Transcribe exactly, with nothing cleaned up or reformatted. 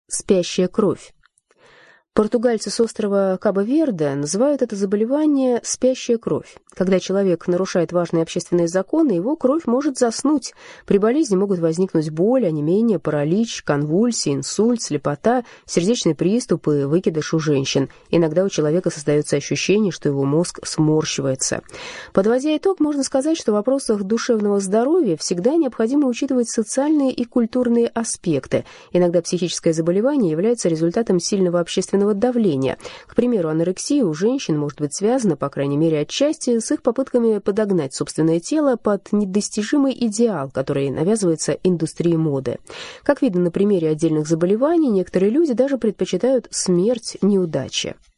спящая кровь. Португальцы с острова Кабо-Верде называют это заболевание «спящая кровь». Когда человек нарушает важные общественные законы, его кровь может заснуть. При болезни могут возникнуть боль, онемение, паралич, конвульсии, инсульт, слепота, сердечный приступ и выкидыш у женщин. Иногда у человека создается ощущение, что его мозг сморщивается. Подводя итог, можно сказать, что в вопросах душевного здоровья всегда необходимо учитывать социальные и культурные аспекты. Иногда психическое заболевание является результатом сильного общественного давления. К примеру, анорексия у женщин может быть связана, по крайней мере отчасти, с их попытками подогнать собственное тело под недостижимый идеал, который навязывается индустрией моды. Как видно на примере отдельных заболеваний, некоторые люди даже предпочитают смерть неудачи.